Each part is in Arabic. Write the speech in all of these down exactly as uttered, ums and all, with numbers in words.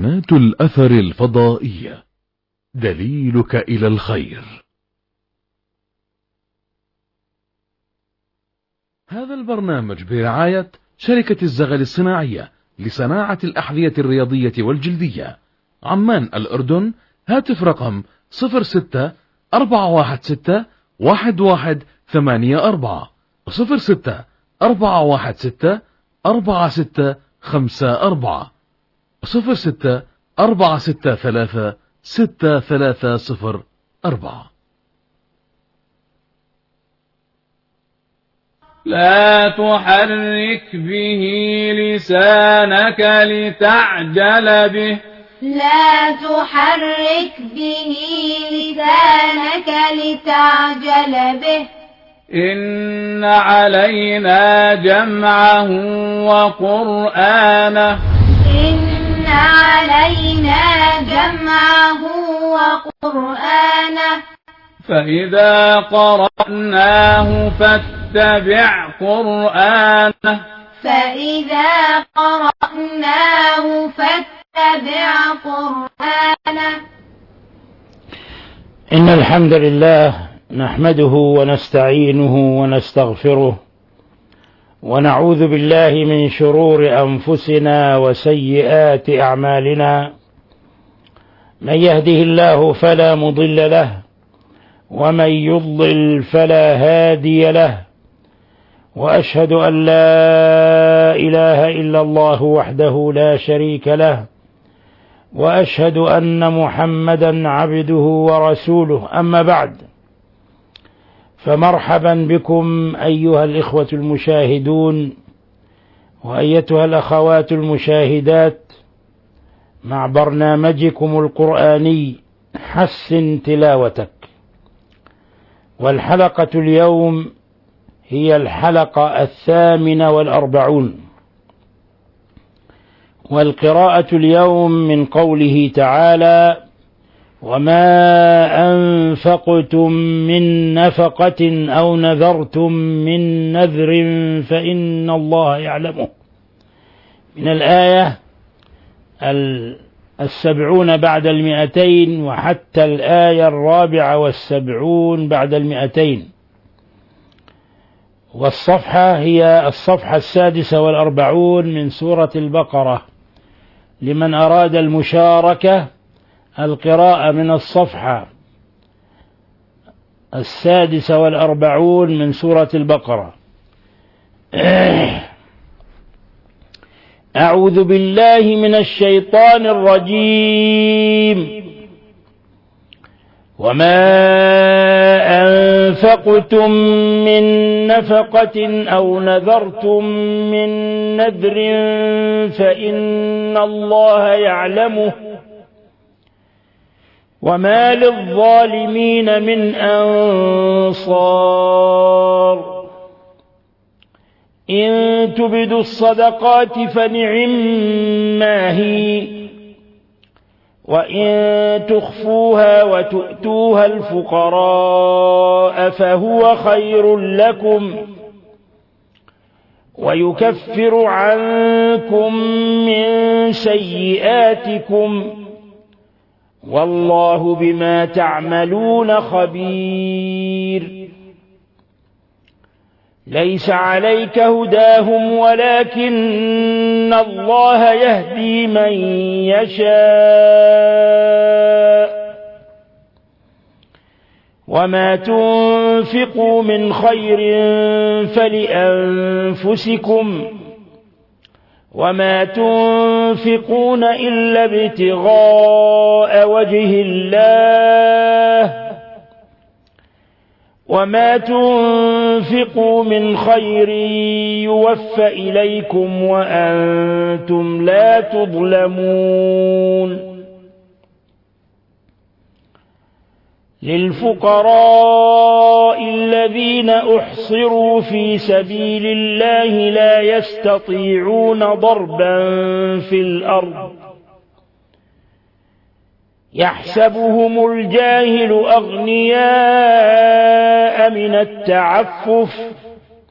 قناة الأثر الفضائية، دليلك إلى الخير. هذا البرنامج برعاية شركة الزغل الصناعية لصناعة الأحذية الرياضية والجلدية، عمان الأردن. هاتف رقم صفر ستة أربعة واحد ستة واحد واحد ثمانية أربعة صفر ستة أربعة واحد ستة أربعة ستة خمسة أربعة صفر ستة أربعة ستة ثلاثة ستة ثلاثة صفر أربعة. لا تحرك به لسانك لتعجل به لا تحرك به لسانك لتعجل به إن علينا جمعه وقرآنه إن علينا جمعه وقرآنه فإذا قرأناه فاتبع قرآنه فإذا قرأناه فاتبع قرآنه. إن الحمد لله نحمده ونستعينه ونستغفره ونعوذ بالله من شرور أنفسنا وسيئات أعمالنا. من يهده الله فلا مضل له ومن يضلل فلا هادي له، وأشهد أن لا إله إلا الله وحده لا شريك له، وأشهد أن محمدا عبده ورسوله. أما بعد، فمرحبا بكم أيها الإخوة المشاهدون وأيتها الأخوات المشاهدات مع برنامجكم القرآني حسن تلاوتك. والحلقة اليوم هي الحلقة الثامنة والأربعون، والقراءة اليوم من قوله تعالى: وما أنفقتم من نفقة أو نذرتم من نذر فإن الله يعلمه، من الآية السبعون بعد المئتين وحتى الآية الرابعة والسبعون بعد المئتين. والصفحة هي الصفحة السادسة والأربعون من سورة البقرة. لمن أراد المشاركة، القراءة من الصفحة السادسة والأربعون من سورة البقرة. أعوذ بالله من الشيطان الرجيم. وما أنفقتم من نفقة أو نذرتم من نذر فإن الله يعلمه، وما للظالمين من أنصار. إن تبدوا الصدقات فنعما هي، وإن تخفوها وتؤتوها الفقراء فهو خير لكم، ويكفر عنكم من سيئاتكم، والله بما تعملون خبير. ليس عليك هداهم ولكن الله يهدي من يشاء، وما تنفقوا من خير فلأنفسكم، وما تنفقون إلا ابتغاء وجه الله، وما تنفقوا من خير يوفى إليكم وأنتم لا تظلمون. للفقراء الذين أحصروا في سبيل الله لا يستطيعون ضربا في الأرض، يحسبهم الجاهل أغنياء من التعفف،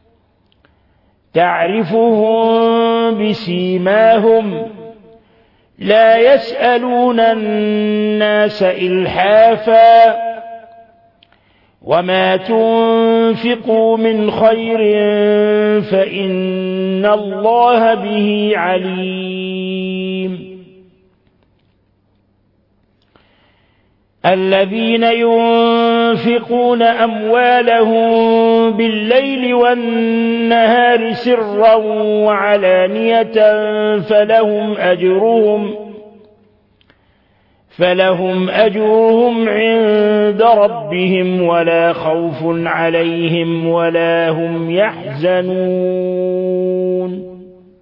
تعرفهم بسيماهم لا يسألون الناس إلحافا وما تنفقوا من خير فإن الله به عليم. الذين ينفقون أموالهم بالليل والنهار سرا وعلانية فلهم أجرهم فلهم أجرهم عند ربهم ولا خوف عليهم ولا هم يحزنون.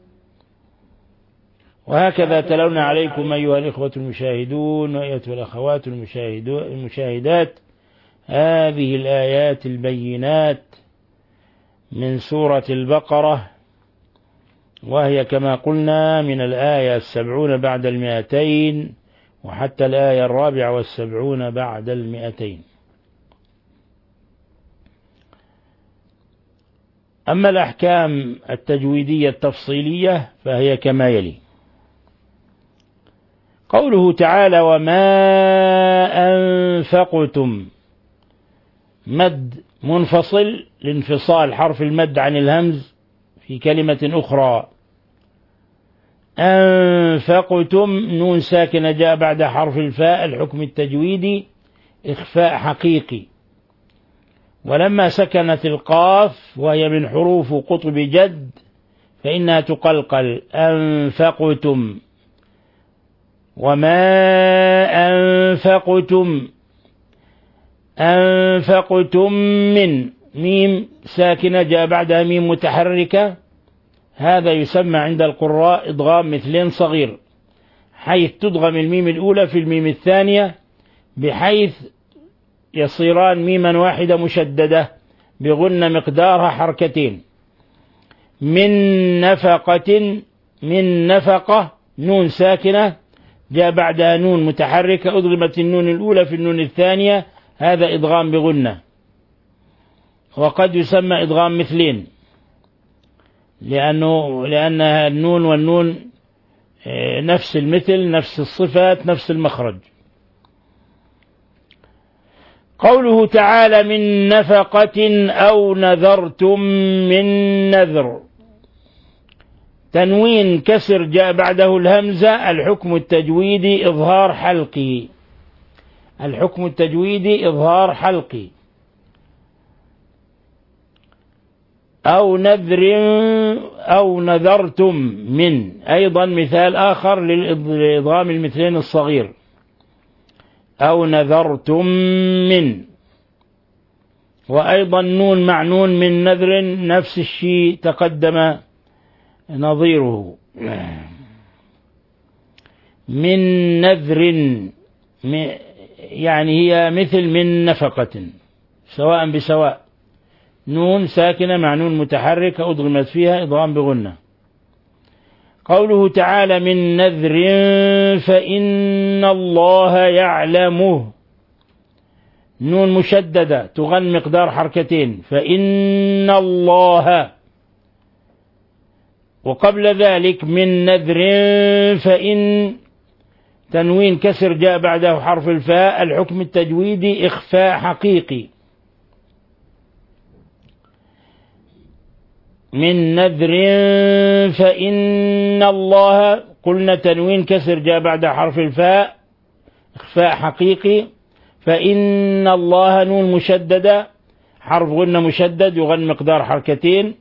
وهكذا تلونا عليكم أيها الإخوة المشاهدون وأيتها الأخوات المشاهدات هذه الآيات البينات من سورة البقرة، وهي كما قلنا من الآية السبعون بعد المئتين وحتى الآية الرابعة والسبعون بعد المئتين. أما الأحكام التجويدية التفصيلية فهي كما يلي: قوله تعالى: وما أنفقتم، مد منفصل لانفصال حرف المد عن الهمز في كلمة أخرى. أنفقتم نون ساكنة جاء بعد حرف الفاء، الحكم التجويدي إخفاء حقيقي. ولما سكنت القاف وهي من حروف قطب جد فإنها تقلقل. أنفقتم. وما أنفقتم أنفقتم من ميم ساكنة جاء بعدها ميم متحركة، هذا يسمى عند القراء إدغام مثلين صغير، حيث تدغم الميم الأولى في الميم الثانية بحيث يصيران ميما واحدة مشددة بغن مقدارها حركتين. من نفقة، من نفقة نون ساكنة جاء بعدها نون متحركة أدغمت النون الأولى في النون الثانية، هذا إدغام بغنة. وقد يسمى إدغام مثلين لأنه لأنها النون والنون نفس المثل، نفس الصفات، نفس المخرج. قوله تعالى: من نفقة أو نذرتم من نذر، تنوين كسر جاء بعده الهمزة، الحكم التجويدي إظهار حلقي. الحكم التجويدي إظهار حلقي. أو نذر أو نذرتم من، أيضا مثال آخر للإضغام المثلين الصغير. أو نذرتم من، وأيضا نون مع نون من نذر نفس الشيء تقدم نظيره. من نذر يعني هي مثل من نفقة سواء بسواء، نون ساكنة مع نون متحركة أضغمت فيها إضغام بغنة. قوله تعالى: من نذر فإن الله يعلمه، نون مشددة تغن مقدار حركتين، فإن الله. وقبل ذلك من نذر فإن، تنوين كسر جاء بعده حرف الفاء، الحكم التجويدي إخفاء حقيقي. من نذر فإن الله، قلنا تنوين كسر جاء بعد حرف الفاء إخفاء حقيقي. فإن الله نون مشددة حرف غنة مشدد يغن مقدار حركتين.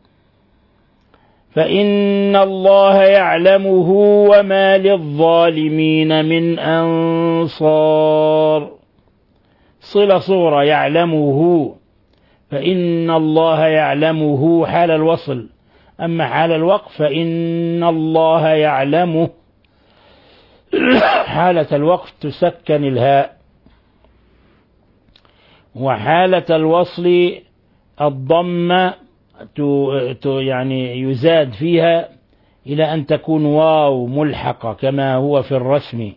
فإن الله يعلمه وما للظالمين من أنصار، صلة صورة يعلمه، فإن الله يعلمه حال الوصل. أما حال الوقف فإن الله يعلمه، حالة الوقف تسكن الهاء، وحالة الوصل الضمة يعني يزاد فيها إلى أن تكون واو ملحقة كما هو في الرسم.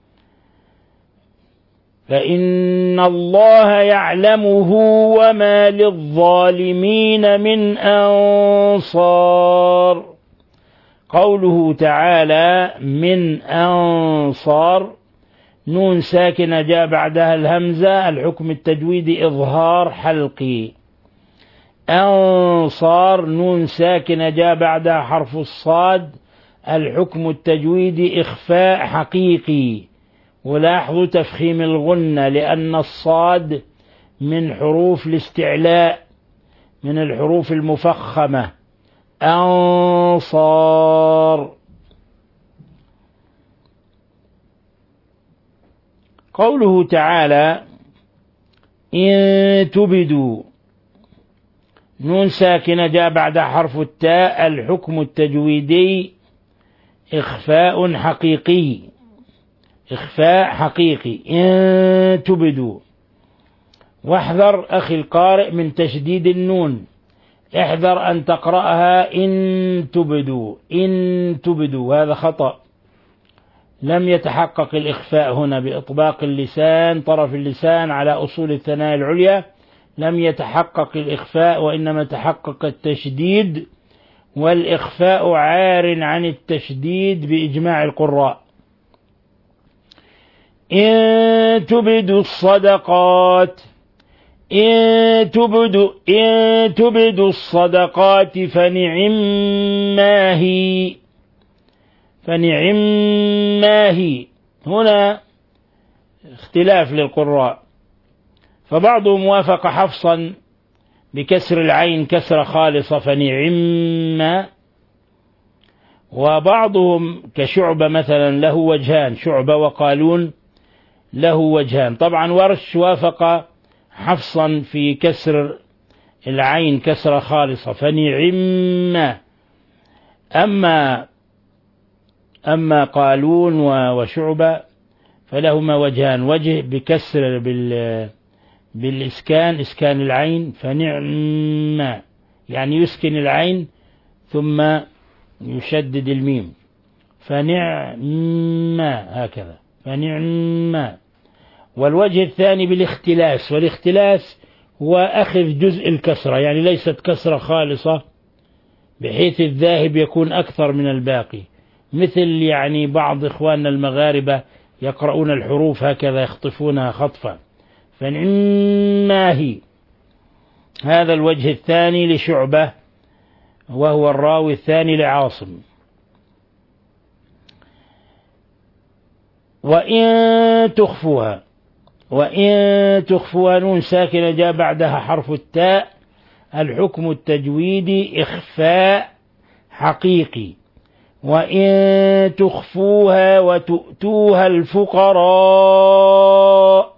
فإن الله يعلمه وما للظالمين من أنصار. قوله تعالى من أنصار، نون ساكنة جاء بعدها الهمزة، الحكم التجويدي إظهار حلقي. أنصار نون ساكنة جاء بعدها حرف الصاد، الحكم التجويدي إخفاء حقيقي. ولاحظوا تفخيم الغنة لأن الصاد من حروف الاستعلاء، من الحروف المفخمة. أنصار. قوله تعالى إن تبدوا، نون ساكنة جاء بعد حرف التاء، الحكم التجويدي إخفاء حقيقي. إخفاء حقيقي. إن تبدوا. واحذر أخي القارئ من تشديد النون، احذر أن تقرأها إن تبدوا، إن تبدوا، هذا خطأ. لم يتحقق الإخفاء هنا بإطباق اللسان، طرف اللسان على أصول الثنايا العليا، لم يتحقق الإخفاء وإنما تحقق التشديد، والإخفاء عار عن التشديد بإجماع القراء. إن تبدوا الصدقات، إن تبدوا, إن تبدوا الصدقات فنعم ما هي، فنعم ما هي. هنا اختلاف للقراء، فبعضهم وافق حفصا بكسر العين كسر خالصة فنعم، وبعضهم كشعبة مثلا له وجهان، شعبة وقالون له وجهان. طبعا ورش وافق حفصا في كسر العين كسر خالصة فنعم. أما أما قالون وشعبة فلهما وجهان، وجه بكسر بال بالإسكان، إسكان العين فنعم، يعني يسكن العين ثم يشدد الميم فنعم، هكذا فنعم. والوجه الثاني بالاختلاس، والاختلاس هو أخذ جزء الكسرة، يعني ليست كسرة خالصة بحيث الذاهب يكون أكثر من الباقي، مثل يعني بعض إخواننا المغاربة يقرؤون الحروف هكذا يخطفونها خطفا فنعم هي. هذا الوجه الثاني لشعبة وهو الراوي الثاني لعاصم. وإن تخفوها، وإن تخفوها نون ساكنة جاء بعدها حرف التاء، الحكم التجويدي إخفاء حقيقي. وإن تخفوها وتؤتوها الفقراء،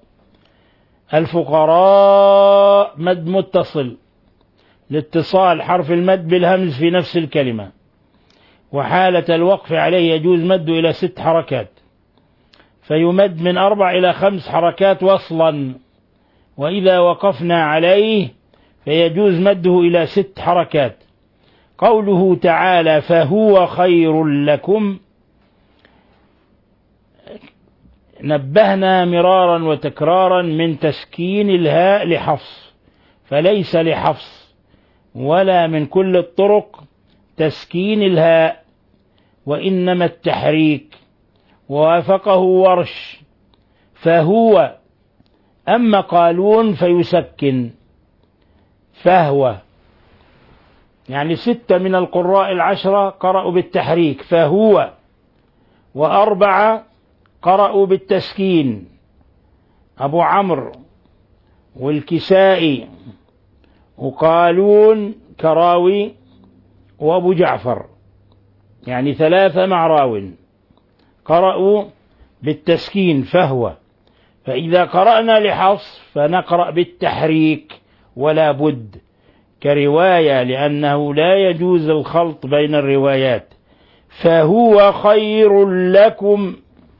الفقراء مد متصل لاتصال حرف المد بالهمز في نفس الكلمة، وحالة الوقف عليه يجوز مده إلى ست حركات، فيمد من أربع إلى خمس حركات وصلا، وإذا وقفنا عليه فيجوز مده إلى ست حركات. قوله تعالى فهو خير لكم، نبهنا مرارا وتكرارا من تسكين الهاء لحفص، فليس لحفص ولا من كل الطرق تسكين الهاء، وإنما التحريك، ووافقه ورش فهو. أما قالون فيسكن فهو، يعني ستة من القراء العشرة قرأوا بالتحريك فهو، وأربعة قرأوا بالتسكين، أبو عمرو والكسائي وقالون كراوي وأبو جعفر، يعني ثلاثة مع راو قرأوا بالتسكين فهو. فإذا قرأنا لحفص فنقرأ بالتحريك ولا بد كرواية، لأنه لا يجوز الخلط بين الروايات. فهو خير لكم.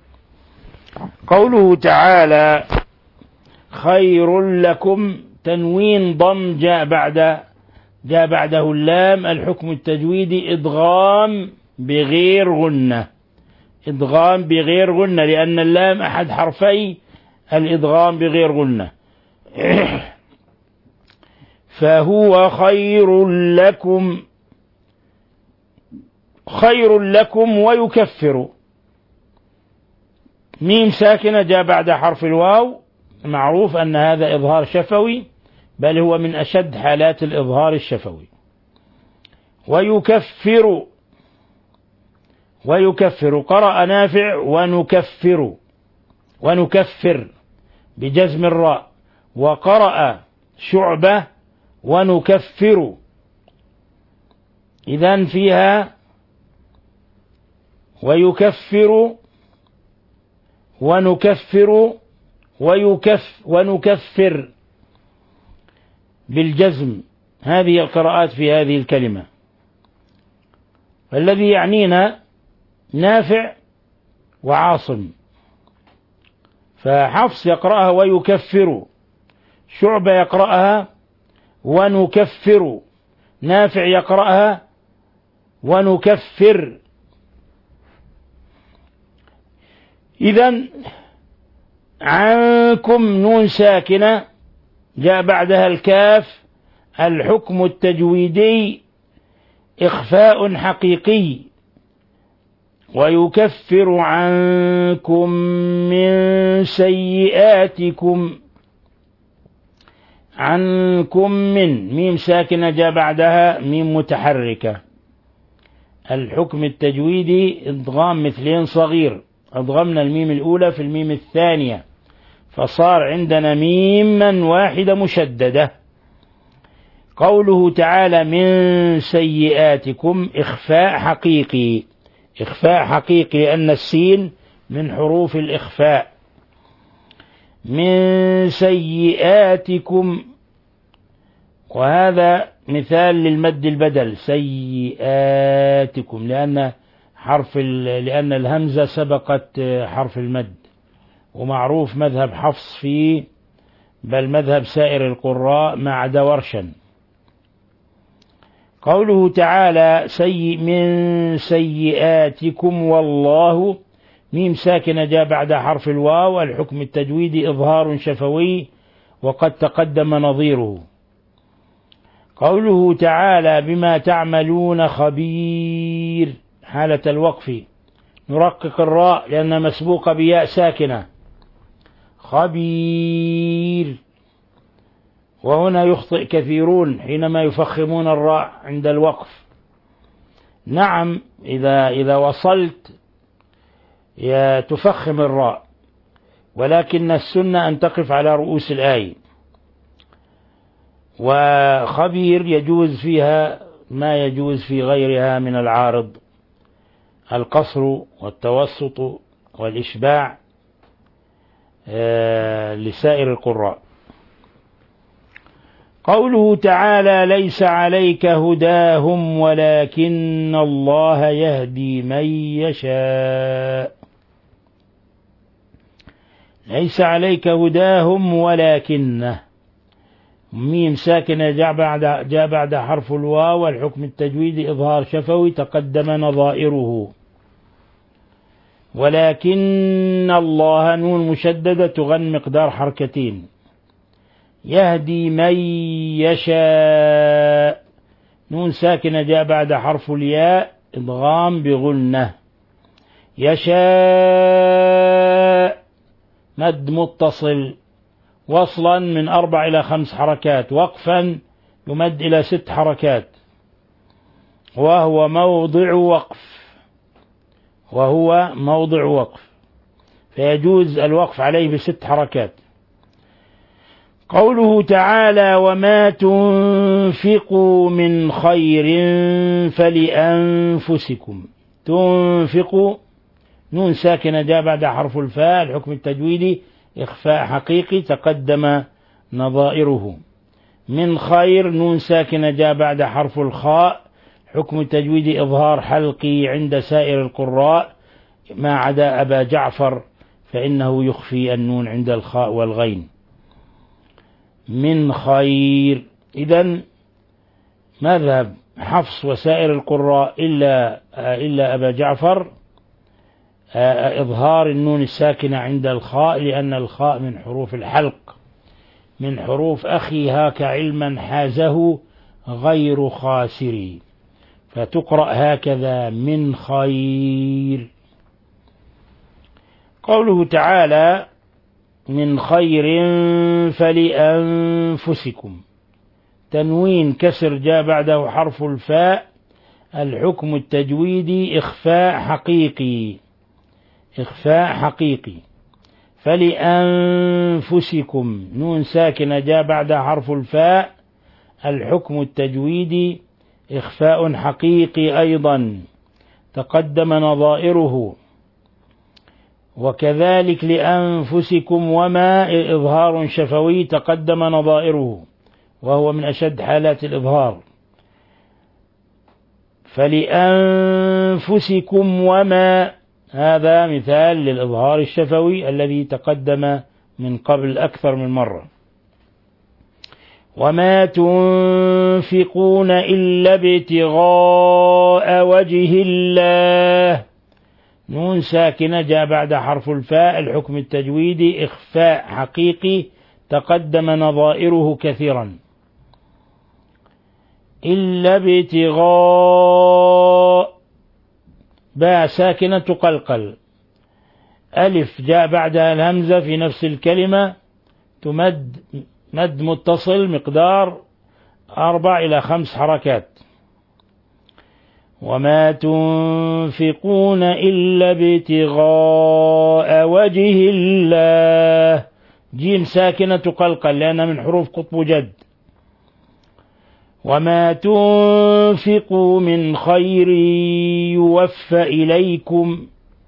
قوله تعالى خير لكم، تنوين ضم جاء بعد جاء بعده اللام، الحكم التجويدي إدغام بغير غنة، إدغام بغير غنة، لأن اللام أحد حرفي الإدغام بغير غنة. فهو خير لكم. خير لكم ويكفر. ميم ساكنة جاء بعد حرف الواو، معروف أن هذا إظهار شفوي، بل هو من أشد حالات الإظهار الشفوي. ويكفر، ويكفر قرأ نافع ونكفر، ونكفر بجزم الراء، وقرأ شعبة ونكفر. إذن فيها ويكفر ونكفر ويكف ونكفر بالجزم. هذه القراءات في هذه الكلمة. الذي يعنينا نافع وعاصم، فحفص يقرأها ويكفر، شعبة يقرأها ونكفر، نافع يقرأها ونكفر. إذن عنكم نون ساكنة جاء بعدها الكاف، الحكم التجويدي إخفاء حقيقي. ويكفر عنكم من سيئاتكم، عنكم من ميم ساكنة جاء بعدها ميم متحركة. الحكم التجويدي ادغام مثلين صغير، أضغمنا الميم الأولى في الميم الثانية، فصار عندنا ميما واحدة مشددة. قوله تعالى من سيئاتكم إخفاء حقيقي، إخفاء حقيقي لأن السين من حروف الإخفاء. من سيئاتكم، وهذا مثال للمد البدل، سيئاتكم، لأن حرف لأن الهمزة سبقت حرف المد، ومعروف مذهب حفص فيه، بل مذهب سائر القراء ما عدا ورشا. قوله تعالى سيء من سيئاتكم والله، ميم ساكنة جاء بعد حرف الواو، الحكم التجويدي إظهار شفوي، وقد تقدم نظيره. قوله تعالى بما تعملون خبير، حالة الوقف نرقق الراء لأنها مسبوقة بياء ساكنة، خبير. وهنا يخطئ كثيرون حينما يفخمون الراء عند الوقف. نعم، إذا إذا وصلت تفخم الراء، ولكن السنة أن تقف على رؤوس الآية. وخبير يجوز فيها ما يجوز في غيرها من العارض، القصر والتوسط والإشباع لسائر القراء. قوله تعالى ليس عليك هداهم ولكن الله يهدي من يشاء، ليس عليك هداهم ولكنه، ميم ساكنة جاء بعد جاء بعد حرف الواو، والحكم التجويدي إظهار شفوي تقدم نظائره. ولكن الله نون مشددة تغن مقدار حركتين. يهدي من يشاء، نون ساكنة جاء بعد حرف الياء إدغام بغنة. يشاء مد متصل وصلا من أربع إلى خمس حركات، وقفا يمد إلى ست حركات، وهو موضع وقف، وهو موضع وقف، فيجوز الوقف عليه بست حركات. قوله تعالى وما تنفقوا من خير فلأنفسكم، تنفقوا نون ساكنة جاء بعد حرف الفاء، الحكم التجويدي إخفاء حقيقي تقدم نظائره. من خير نون ساكنة جاء بعد حرف الخاء، حكم التجويدي إظهار حلقي عند سائر القراء ما عدا أبا جعفر فإنه يخفي النون عند الخاء والغين. من خير، إذن مذهب حفص وسائر القراء إلا إلا أبا جعفر إظهار النون الساكنة عند الخاء، لأن الخاء من حروف الحلق، من حروف أخي هاك علما حازه غير خاسري، فتقرأ هكذا من خير. قوله تعالى من خير فلأنفسكم، تنوين كسر جاء بعده حرف الفاء، الحكم التجويدي إخفاء حقيقي، إخفاء حقيقي. فلأنفسكم نون ساكنة جاء بعدها حرف الفاء، الحكم التجويدي إخفاء حقيقي أيضا تقدم نظائره. وكذلك لأنفسكم وما إظهار شفوي تقدم نظائره، وهو من أشد حالات الإظهار. فلأنفسكم وما، هذا مثال للإظهار الشفوي الذي تقدم من قبل أكثر من مرة. وما تنفقون إلا ابتغاء وجه الله، نون ساكنة جاء بعد حرف الفاء، الحكم التجويدي إخفاء حقيقي تقدم نظائره كثيرا. إلا ابتغاء، باء ساكنة تقلقل، ألف جاء بعدها الهمزة في نفس الكلمة تمد مد متصل مقدار أربع إلى خمس حركات. وما تنفقون إلا ابتغاء وجه الله، جيم ساكنة تقلقل لأنها من حروف قطب جد. وما تنفقوا من خير يوفى إليكم،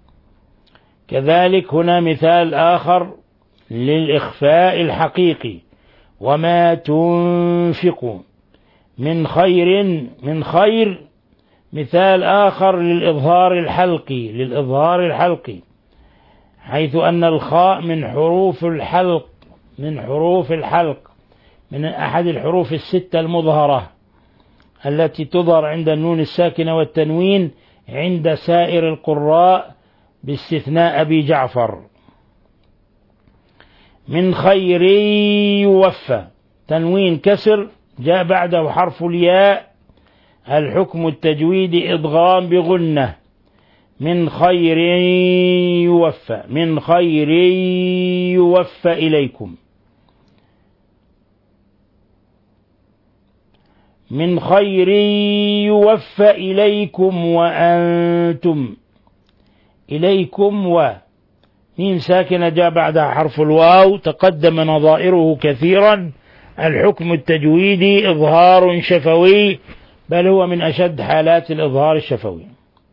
كذلك هنا مثال آخر للإخفاء الحقيقي. وما تنفقوا من خير، من خير مثال آخر للإظهار الحلقي، للإظهار الحلقي، حيث أن الخاء من حروف الحلق، من حروف الحلق، من أحد الحروف الستة المظهرة التي تظهر عند النون الساكنة والتنوين عند سائر القراء باستثناء أبي جعفر. من خير يوفى، تنوين كسر جاء بعده حرف الياء، الحكم التجويدي إضغام بغنة. من خير يوفى، من خير يوفى إليكم، من خير يوفى إليكم وأنتم، إليكم و ميم ساكنة جاء بعدها حرف الواو تقدم نظائره كثيرا، الحكم التجويدي إظهار شفوي، بل هو من أشد حالات الإظهار الشفوي.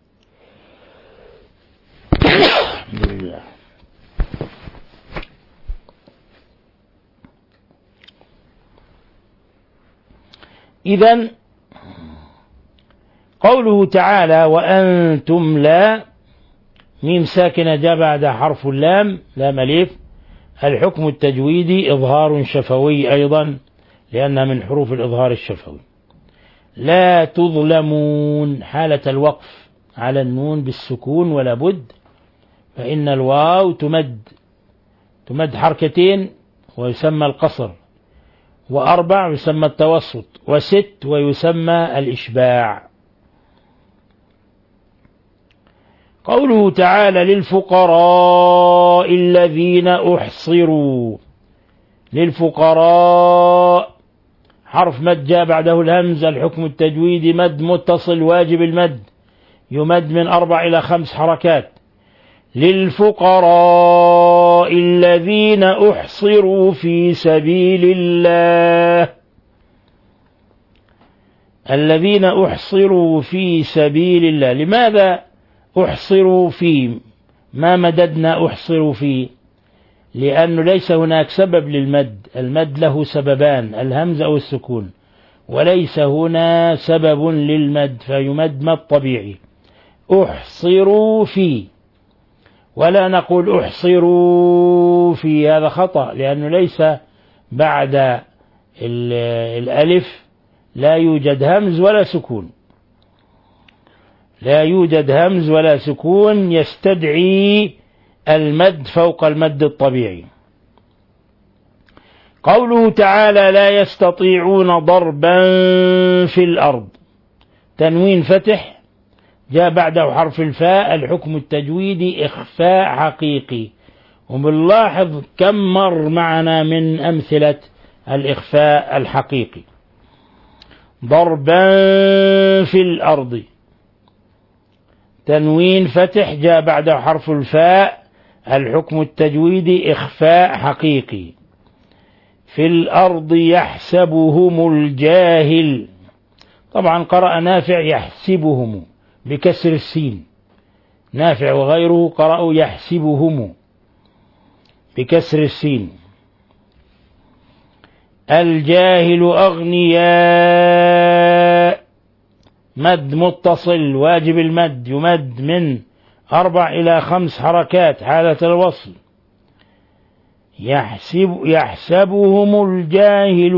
الحمد لله. إذن قوله تعالى وأنتم لا، ميم ساكنة جاء بعدها حرف اللام، لام ألف، الحكم التجويدي إظهار شفوي أيضا لأنها من حروف الإظهار الشفوي. لا تظلمون، حالة الوقف على النون بالسكون ولا بد، فإن الواو تمد تمد حركتين ويسمى القصر، وأربع يسمى التوسط، وست ويسمى الإشباع. قوله تعالى للفقراء الذين أحصروا، للفقراء حرف مد جاء بعده الهمزة، الحكم التجويدي مد متصل واجب المد، يمد من أربع إلى خمس حركات. للفقراء الذين أحصروا في سبيل الله، الذين أحصروا في سبيل الله. لماذا أحصروا في، ما مددنا أحصروا في؟ لأنه ليس هناك سبب للمد، المد له سببان، الهمزة أو السكون، وليس هنا سبب للمد فيمد مد طبيعي. أحصروا في، ولا نقول أحصروا في، هذا خطأ، لأنه ليس بعد الألف لا يوجد همز ولا سكون، لا يوجد همز ولا سكون يستدعي المد فوق المد الطبيعي. قوله تعالى لا يستطيعون ضربا في الأرض، تنوين فتح جاء بعده حرف الفاء، الحكم التجويدي إخفاء حقيقي. وبنلاحظ كم مر معنا من أمثلة الإخفاء الحقيقي. ضربا في الأرض، تنوين فتح جاء بعده حرف الفاء، الحكم التجويدي إخفاء حقيقي. في الأرض يحسبهم الجاهل، طبعا قرأ نافع يحسبهم بكسر السين، نافع وغيره قرأوا يحسبهم بكسر السين. الجاهل أغنياء، مد متصل واجب المد، يمد من أربع إلى خمس حركات حالة الوصل. يحسب يحسبهم الجاهل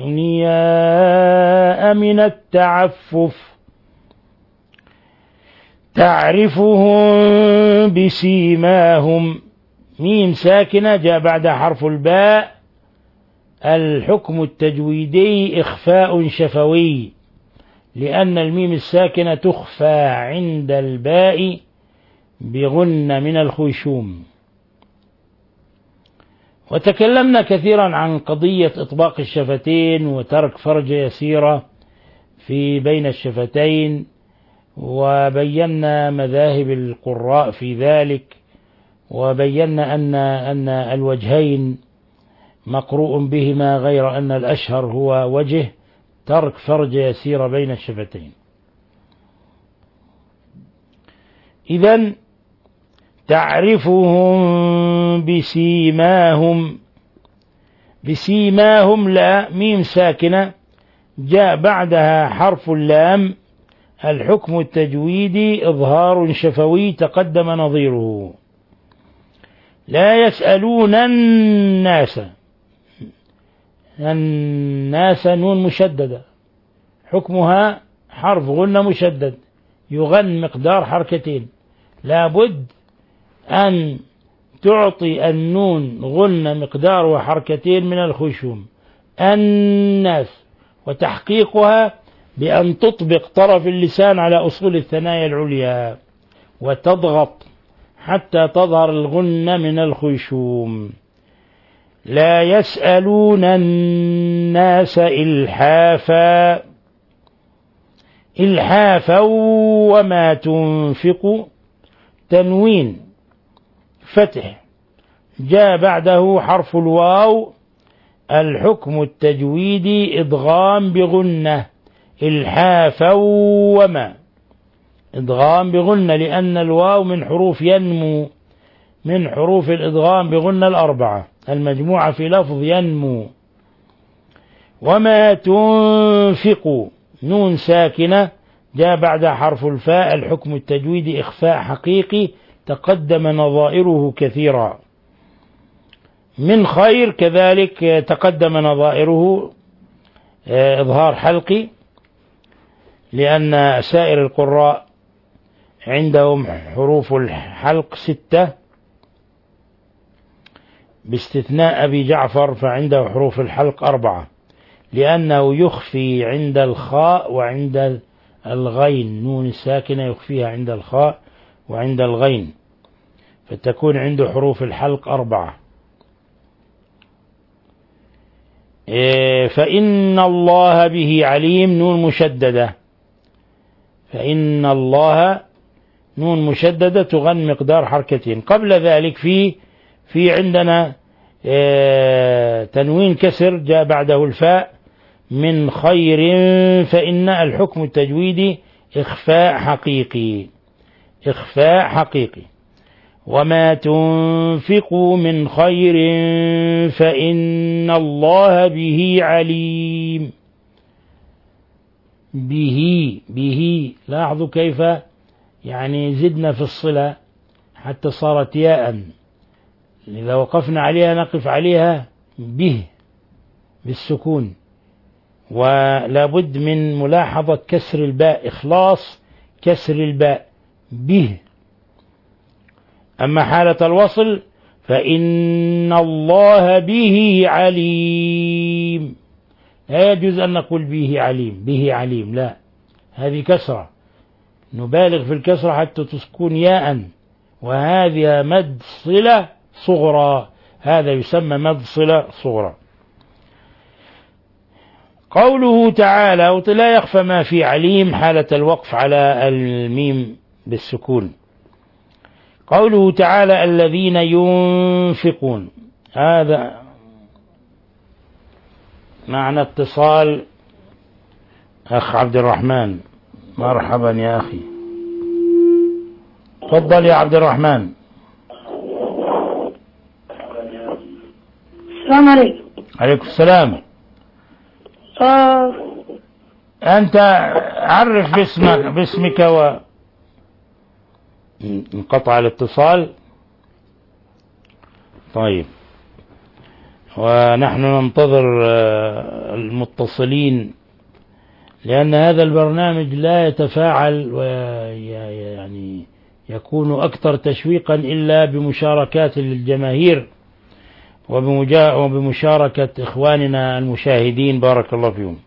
أغنياء من التعفف. تعرفهم بسيماهم، ميم ساكنة جاء بعد حرف الباء، الحكم التجويدي إخفاء شفوي، لأن الميم الساكنة تخفى عند الباء بغن من الخيشوم. وتكلمنا كثيرا عن قضية إطباق الشفتين وترك فرجة يسيرة في بين الشفتين، وبينا مذاهب القراء في ذلك، وبينا أن أن الوجهين مقروء بهما، غير أن الأشهر هو وجه ترك فرجة يسيرة بين الشفتين. إذن تعرفهم بسيماهم، بسيماهم لا ميم ساكنة جاء بعدها حرف اللام، الحكم التجويدي إظهار شفوي تقدم نظيره. لا يسألون الناس، الناس نون مشددة حكمها حرف غنة مشدد يغن مقدار حركتين، لابد أن تعطي النون غنة مقدار وحركتين من الخشوم. الناس، وتحقيقها بأن تطبق طرف اللسان على أصول الثنايا العليا وتضغط حتى تظهر الغنة من الخيشوم. لا يسألون الناس إلحافا، إلحافا وما تنفق، تنوين فتح جاء بعده حرف الواو، الحكم التجويدي إدغام بغنة، إلحافا وما، إدغام بغنة، لأن الواو من حروف ينمو، من حروف الإدغام بغنة الأربعة المجموعة في لفظ ينمو. وما تنفق نون ساكنة جاء بعد حرف الفاء، الحكم التجويدي إخفاء حقيقي تقدم نظائره كثيرا. من خير كذلك تقدم نظائره إظهار حلقي، لأن سائر القراء عندهم حروف الحلق ستة باستثناء أبي جعفر، فعنده حروف الحلق أربعة، لأنه يخفي عند الخاء وعند الغين، نون الساكنة يخفيها عند الخاء وعند الغين، فتكون عنده حروف الحلق أربعة. فإن الله به عليم نون مشددة، فإن الله نون مشددة تغن مقدار حركتين. قبل ذلك في في عندنا تنوين كسر جاء بعده الفاء، من خير فإن الحكم التجويدي إخفاء حقيقي، إخفاء حقيقي. وما تنفقوا من خير فإن الله به عليم. به به لاحظوا كيف يعني زدنا في الصلة حتى صارت ياء، إذا وقفنا عليها نقف عليها به بالسكون، ولا بد من ملاحظة كسر الباء، إخلاص كسر الباء به. أما حالة الوصل فإن الله به عليم، لا يجوز أن نقول به عليم، به عليم لا، هذه كسرة، نبالغ في الكسرة حتى تكون ياء، وهذه مد صلة صغرى، هذا يسمى مد صلة صغرى. قوله تعالى لا يخفى ما في عليم حالة الوقف على الميم بالسكون. قوله تعالى الذين ينفقون، هذا معنى اتصال. أخ عبد الرحمن، مرحبا يا أخي، تفضل يا عبد الرحمن. السلام عليكم. عليكم السلام. آه. أنت عرف باسمك باسمك و انقطع الاتصال. طيب، ونحن ننتظر المتصلين، لأن هذا البرنامج لا يتفاعل ويعني يكون أكثر تشويقا إلا بمشاركات للجماهير وبمشاركة إخواننا المشاهدين، بارك الله فيهم.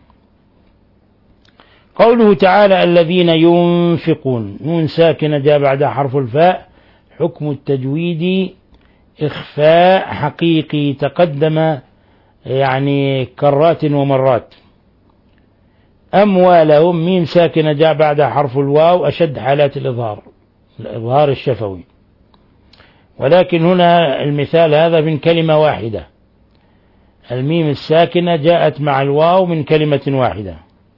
قوله تعالى الذين ينفقون، نون ساكنة جاء بعدها حرف الفاء، حكم التجويد إخفاء حقيقي تقدم يعني كرات ومرات. أموالهم، ميم ساكنة جاء بعدها حرف الواو، أشد حالات الإظهار، الإظهار الشفوي، ولكن هنا المثال هذا من كلمة واحدة، الميم الساكنة جاءت مع الواو من كلمة واحدة.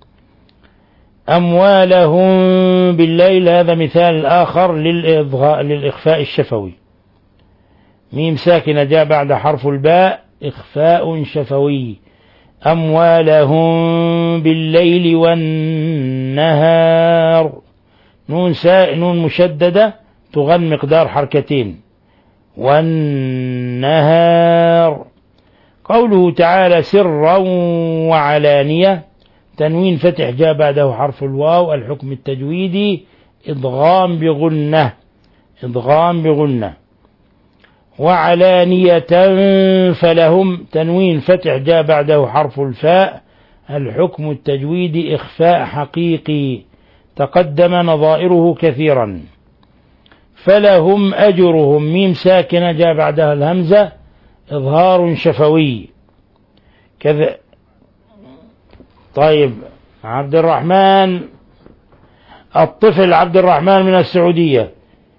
أموالهم بالليل، هذا مثال آخر للإخفاء الشفوي، ميم ساكنة جاء بعد حرف الباء، إخفاء شفوي. أموالهم بالليل والنهار، نون, سا... نون مشددة تغن مقدار حركتين، والنهار. قوله تعالى سرا وعلانية، تنوين فتح جاء بعده حرف الواو، الحكم التجويدي إضغام بغنة، إضغام بغنة. وعلانية فلهم، تنوين فتح جاء بعده حرف الفاء، الحكم التجويدي إخفاء حقيقي تقدم نظائره كثيرا. فلهم أجرهم، ميم ساكنة جاء بعدها الهمزة، إظهار شفوي كذا. طيب، عبد الرحمن، الطفل عبد الرحمن من السعودية،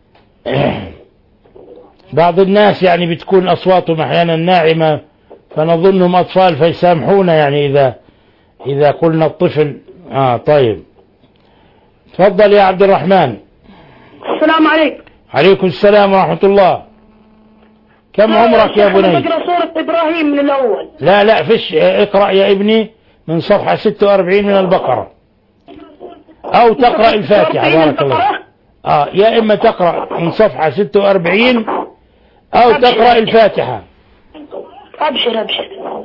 بعض الناس يعني بتكون أصواتهم أحيانا ناعمة فنظنهم أطفال فيسامحونا يعني إذا إذا قلنا الطفل. آه طيب، تفضل يا عبد الرحمن. السلام عليكم. عليكم السلام ورحمة الله. كم عمرك يا بني؟ بقرأ سورة إبراهيم من الأول. لا لا فش، اقرأ يا ابني من صفحة ستة وأربعين من البقرة، أو تقرأ الفاتحة، بارك الله. آه يا إما تقرأ من صفحة ستة وأربعين أو تقرأ الفاتحة. أبشر أبشر.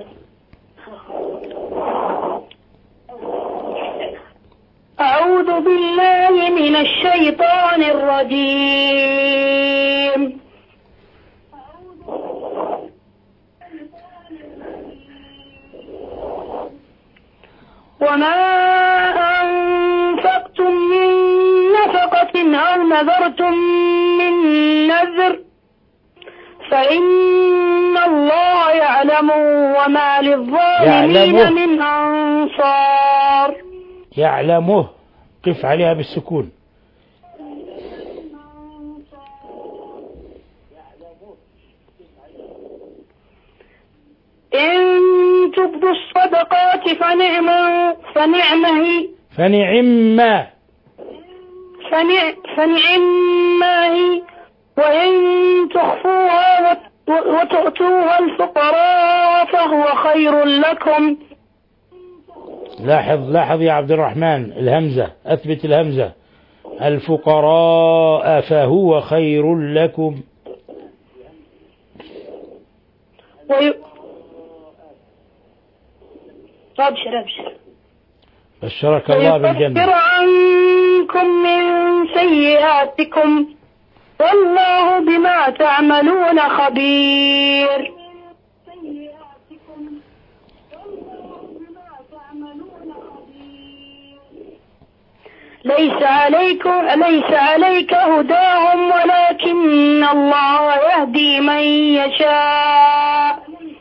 أعوذ بالله من الشيطان الرجيم. وما أنفقتم من نفقة أو نذرتم من نذر فإن الله يعلم وما للظالمين من أنصار. يعلمه، قف عليها بالسكون. إن تبدوا الصدقات فنعم فنعمه فنعم فنعم هي، وإن تخفوها وتؤتوها الفقراء فهو خير لكم. لاحظ لاحظ يا عبد الرحمن الهمزة، أثبت الهمزة، الفقراء فهو خير لكم. وي... أبشر أبشر. بشرك الله بالجنة. ويكفر عنكم من سيئاتكم والله بما تعملون خبير. ليس عليك ليس عليك هداهم ولكن الله يهدي من يشاء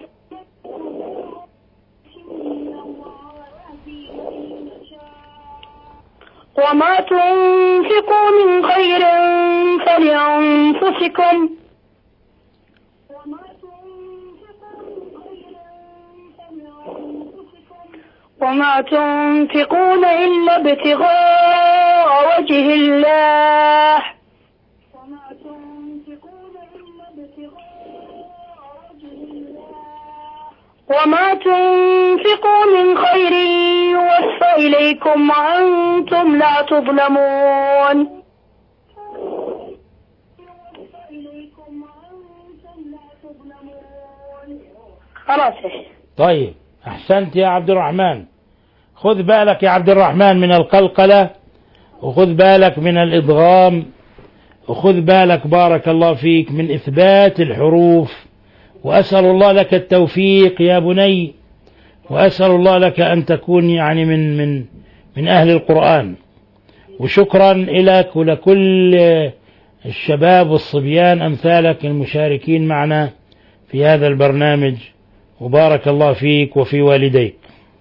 وما تنفقوا من خير فلأنفسكم وما تنفقون إلا ابتغاء وجه الله وما تنفقوا من خير يوفى إليكم وأنتم لا تظلمون. خلاص. طيب أحسنت يا عبد الرحمن. خذ بالك يا عبد الرحمن من القلقلة، وخذ بالك من الإدغام، وخذ بالك بارك الله فيك من إثبات الحروف، وأسأل الله لك التوفيق يا بني، وأسأل الله لك أن تكون يعني من من من أهل القرآن. وشكرا لك ولكل الشباب والصبيان أمثالك المشاركين معنا في هذا البرنامج، وبارك الله فيك وفي والديك.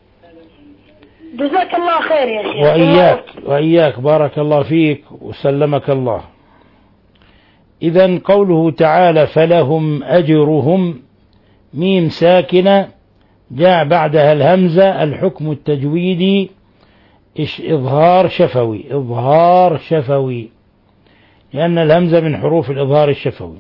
جزاك الله خير يا شيخ. وإياك وإياك بارك الله فيك وسلمك الله. إذن قوله تعالى فلهم أجرهم، ميم ساكنة جاء بعدها الهمزة، الحكم التجويدي إظهار شفوي، إظهار شفوي، لأن الهمزة من حروف الإظهار الشفوي.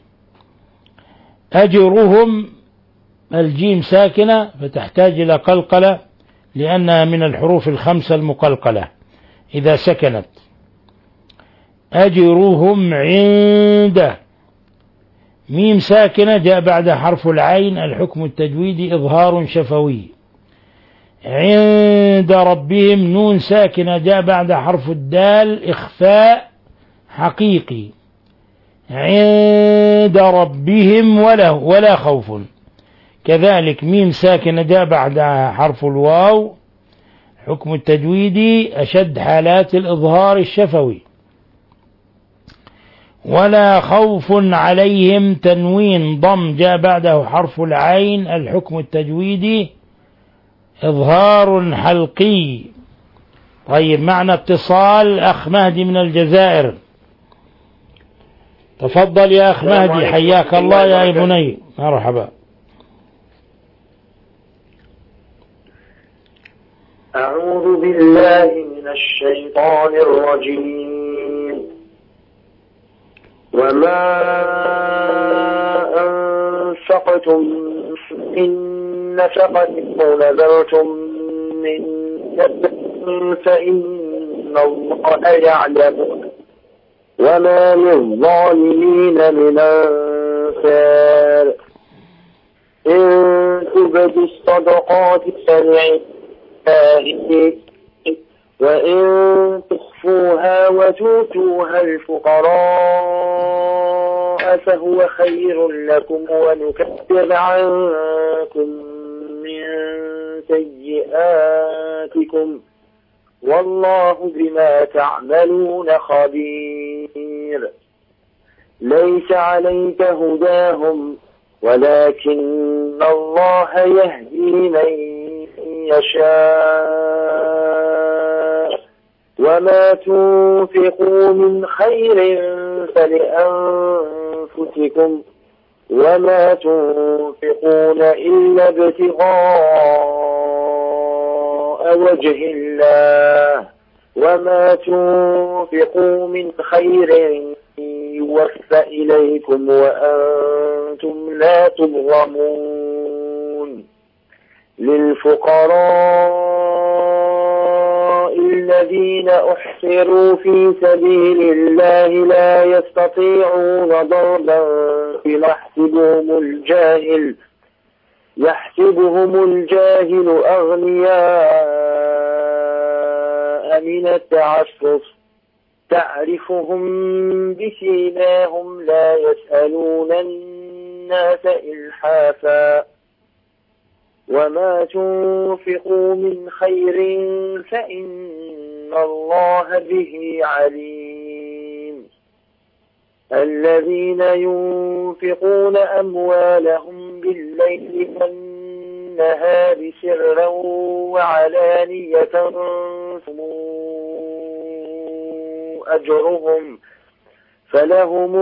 أجرهم الجيم ساكنة فتحتاج إلى قلقلة، لأنها من الحروف الخمسة المقلقلة إذا سكنت. أجرهم عنده، ميم ساكنة جاء بعد حرف العين، الحكم التجويدي إظهار شفوي. عند ربهم نون ساكنة جاء بعد حرف الدال، إخفاء حقيقي. عند ربهم ولا, ولا خوف، كذلك ميم ساكنة جاء بعد حرف الواو، حكم التجويدي أشد حالات الإظهار الشفوي. ولا خوف عليهم تنوين ضم جاء بعده حرف العين، الحكم التجويدي إظهار حلقي. طيب معنا اتصال، أخ مهدي من الجزائر. تفضل يا أخ مهدي، حياك الله يا بني. مرحبا. أعوذ بالله من الشيطان الرجيم. وما أنفقتم من نفقة أو نذرتم من نذر فإن الله يعلم وما للظالمين من أنصار. إن تبدوا الصدقات فنعم، وإن تخفوها وتؤتوها الفقراء فهو خير لكم ونكفر عنكم من سيئاتكم والله بما تعملون خبير. ليس عليك هداهم ولكن الله يهدي من يشاء. وما تنفقوا من خير فلأنفسكم وما تنفقون إلا ابتغاء وجه الله وما تنفقوا من خير يوفى إليكم وأنتم لا تظلمون. للفقراء الذين أحصروا في سبيل الله لا يستطيعون ضربا في يحسبهم الجاهل يحسبهم الجاهل أغنياء من التعفف تعرفهم بسيماهم لا يسألون الناس إلحافا. وما تنفقوا من خير فإن الله به عليم الذين ينفقون أموالهم بالليل والنهار سرا وعلانية أجرهم فلهم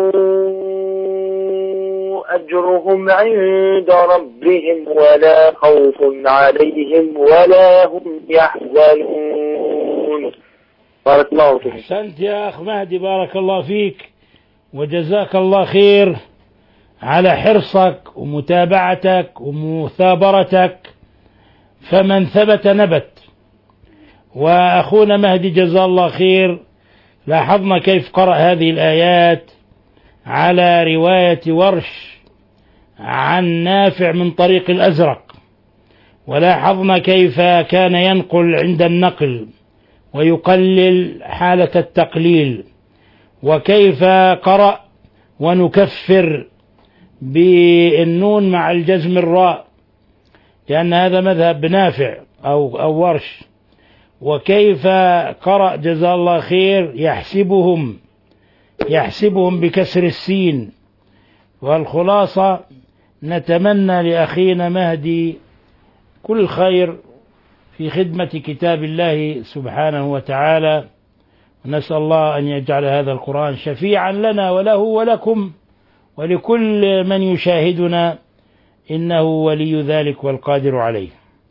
أجرهم عند ربهم ولا خوف عليهم ولا هم يحزنون. بارك الله فيك. أحسنت يا أخ مهدي، بارك الله فيك وجزاك الله خير على حرصك ومتابعتك ومثابرتك، فمن ثبت نبت. وأخونا مهدي جزاه الله خير، لاحظنا كيف قرأ هذه الآيات على رواية ورش عن نافع من طريق الأزرق، ولاحظنا كيف كان ينقل عند النقل ويقلل حالة التقليل، وكيف قرأ ونكفر بالنون مع الجزم الراء لأن هذا مذهب نافع أو, أو ورش، وكيف قرأ جزاه الله خير يحسبهم يحسبهم بكسر السين. والخلاصة نتمنى لأخينا مهدي كل خير في خدمة كتاب الله سبحانه وتعالى، ونسأل الله أن يجعل هذا القرآن شفيعا لنا وله ولكم ولكل من يشاهدنا، إنه ولي ذلك والقادر عليه.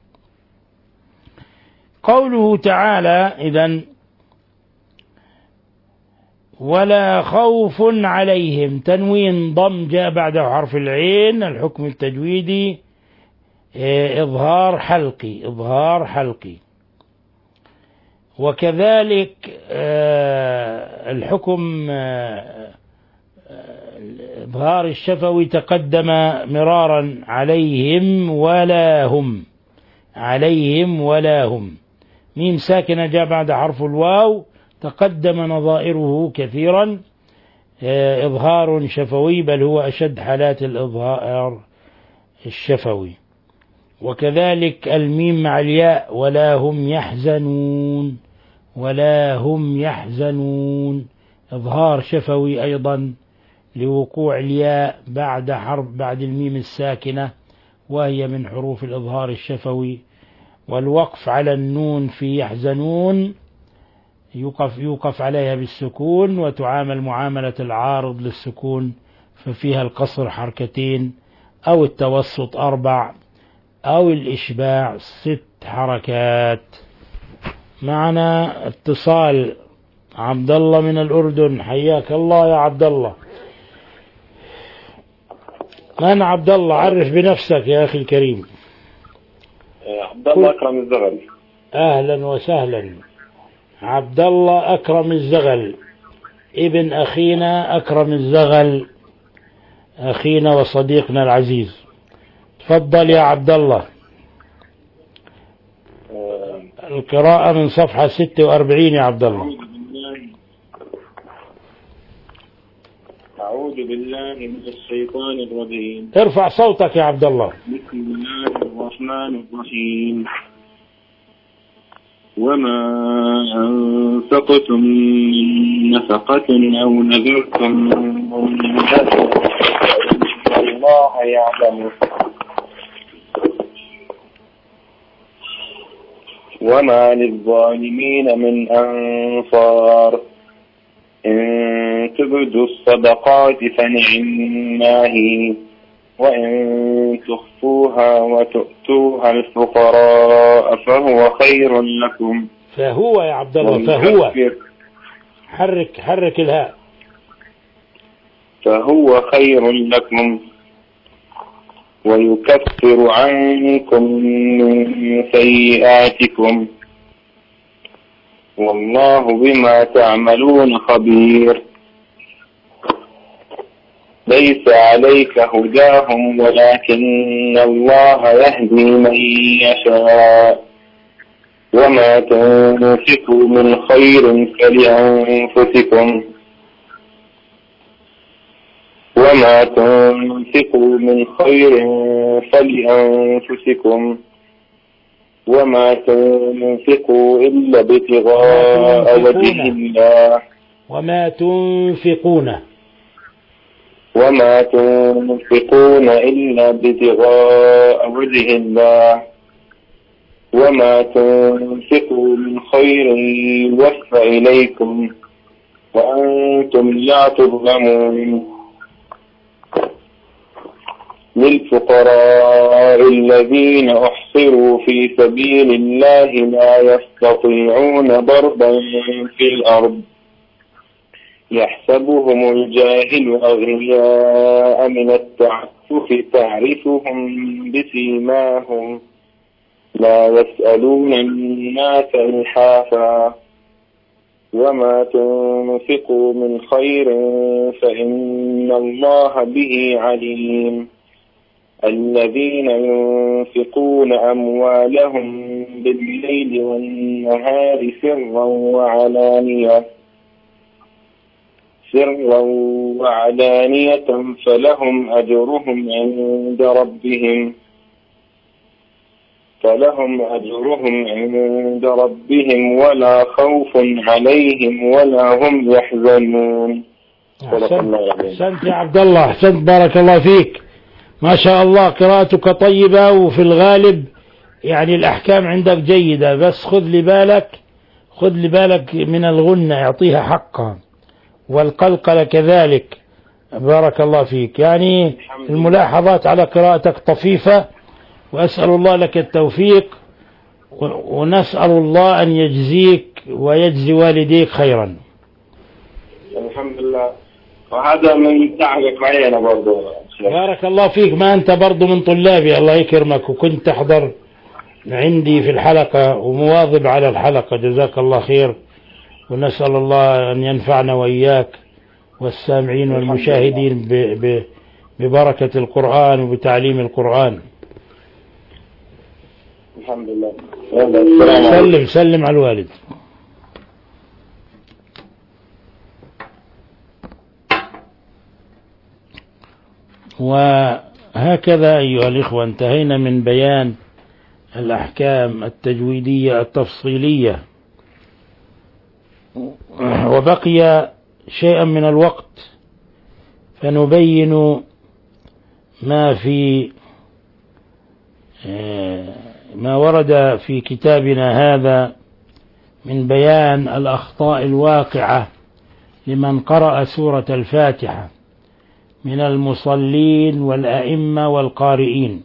قوله تعالى إذن ولا خوف عليهم، تنوين ضم جاء بعده حرف العين، الحكم التجويدي إظهار حلقي إظهار حلقي. وكذلك الحكم إظهار الشفوي تقدم مرارا عليهم ولا هم عليهم ولا هم. ميم ساكنة جاء بعد حرف الواو تقدم نظائره كثيرا، إظهار شفوي، بل هو أشد حالات الإظهار الشفوي. وكذلك الميم مع الياء ولا هم يحزنون ولا هم يحزنون، إظهار شفوي أيضا لوقوع الياء بعد حرف بعد الميم الساكنة، وهي من حروف الإظهار الشفوي. والوقف على النون في يحزنون يوقف يوقف عليها بالسكون، وتعامل معاملة العارض للسكون، ففيها القصر حركتين أو التوسط أربع أو الإشباع ست حركات. معنا اتصال عبد الله من الأردن، حياك الله يا عبد الله. من عبد الله؟ عرف بنفسك يا أخي الكريم. عبد الله أكرم الزغل. أهلا وسهلا. عبد الله أكرم الزغل ابن أخينا أكرم الزغل، أخينا وصديقنا العزيز. تفضل يا عبد الله. القراءة من صفحة ستة وأربعين يا عبد الله. أعوذ بالله من الشيطان الرجيم. ارفع صوتك يا عبد الله. بسم الله الرحمن الرحيم. وما أنفقتم من نفقة أو نذرتم من نذر الله يعلم وما للظالمين من أنصار إن تبدوا الصدقات فنعما هي وإن تخفوها وتؤتوها الفقراء فهو خير لكم. فهو يا عبد الله فهو حرك حرك الهاء. فهو خير لكم ويكفر عنكم من سيئاتكم والله بما تعملون خبير. ليس عليك هداهم ولكن الله يهدي من يشاء وما تنفقوا من خير فلأنفسكم وما تنفقوا من خير فلأنفسكم وما تنفقوا إلا ابتغاء وجه الله وما تنفقون وما تنفقون إلا ابتغاء وجه الله وما تنفقوا من خير يوفى إليكم وأنتم لا تظلمون للفقراء الذين أحصروا في سبيل الله لا يستطيعون ضربا في الأرض يحسبهم الجاهل أغنياء من التعفف تعرفهم بسيماهم لا يسألون الناس إلحافا وما تنفقوا من خير فإن الله به عليم الذين ينفقون أموالهم بالليل والنهار سرا وعلانية سرا وعلانية فلهم أجرهم عند ربهم فلهم أجرهم عند ربهم ولا خوف عليهم ولا هم يحزنون. أحسنت يا عبد الله، أحسنت بارك الله فيك، ما شاء الله قراءتك طيبة، وفي الغالب يعني الأحكام عندك جيدة، بس خذ لي بالك خذ لي بالك من الغنة، يعطيها حقها، والقلقلة كذلك. بارك الله فيك، يعني الملاحظات على قراءتك طفيفة، وأسأل الله لك التوفيق، ونسأل الله أن يجزيك ويجزي والديك خيرا. الحمد لله، وهذا من تعبك معي أنا برضو. بارك الله فيك، ما أنت برضو من طلابي، الله يكرمك، وكنت تحضر عندي في الحلقة ومواظب على الحلقة، جزاك الله خير، ونسأل الله أن ينفعنا وإياك والسامعين والمشاهدين ببركة القرآن وبتعليم القرآن. الحمد لله. سلم سلم على الوالد. وهكذا أيها الإخوة انتهينا من بيان الأحكام التجويدية التفصيلية، وبقي شيئا من الوقت فنبين ما في ما ورد في كتابنا هذا من بيان الأخطاء الواقعة لمن قرأ سورة الفاتحة من المصلين والأئمة والقارئين.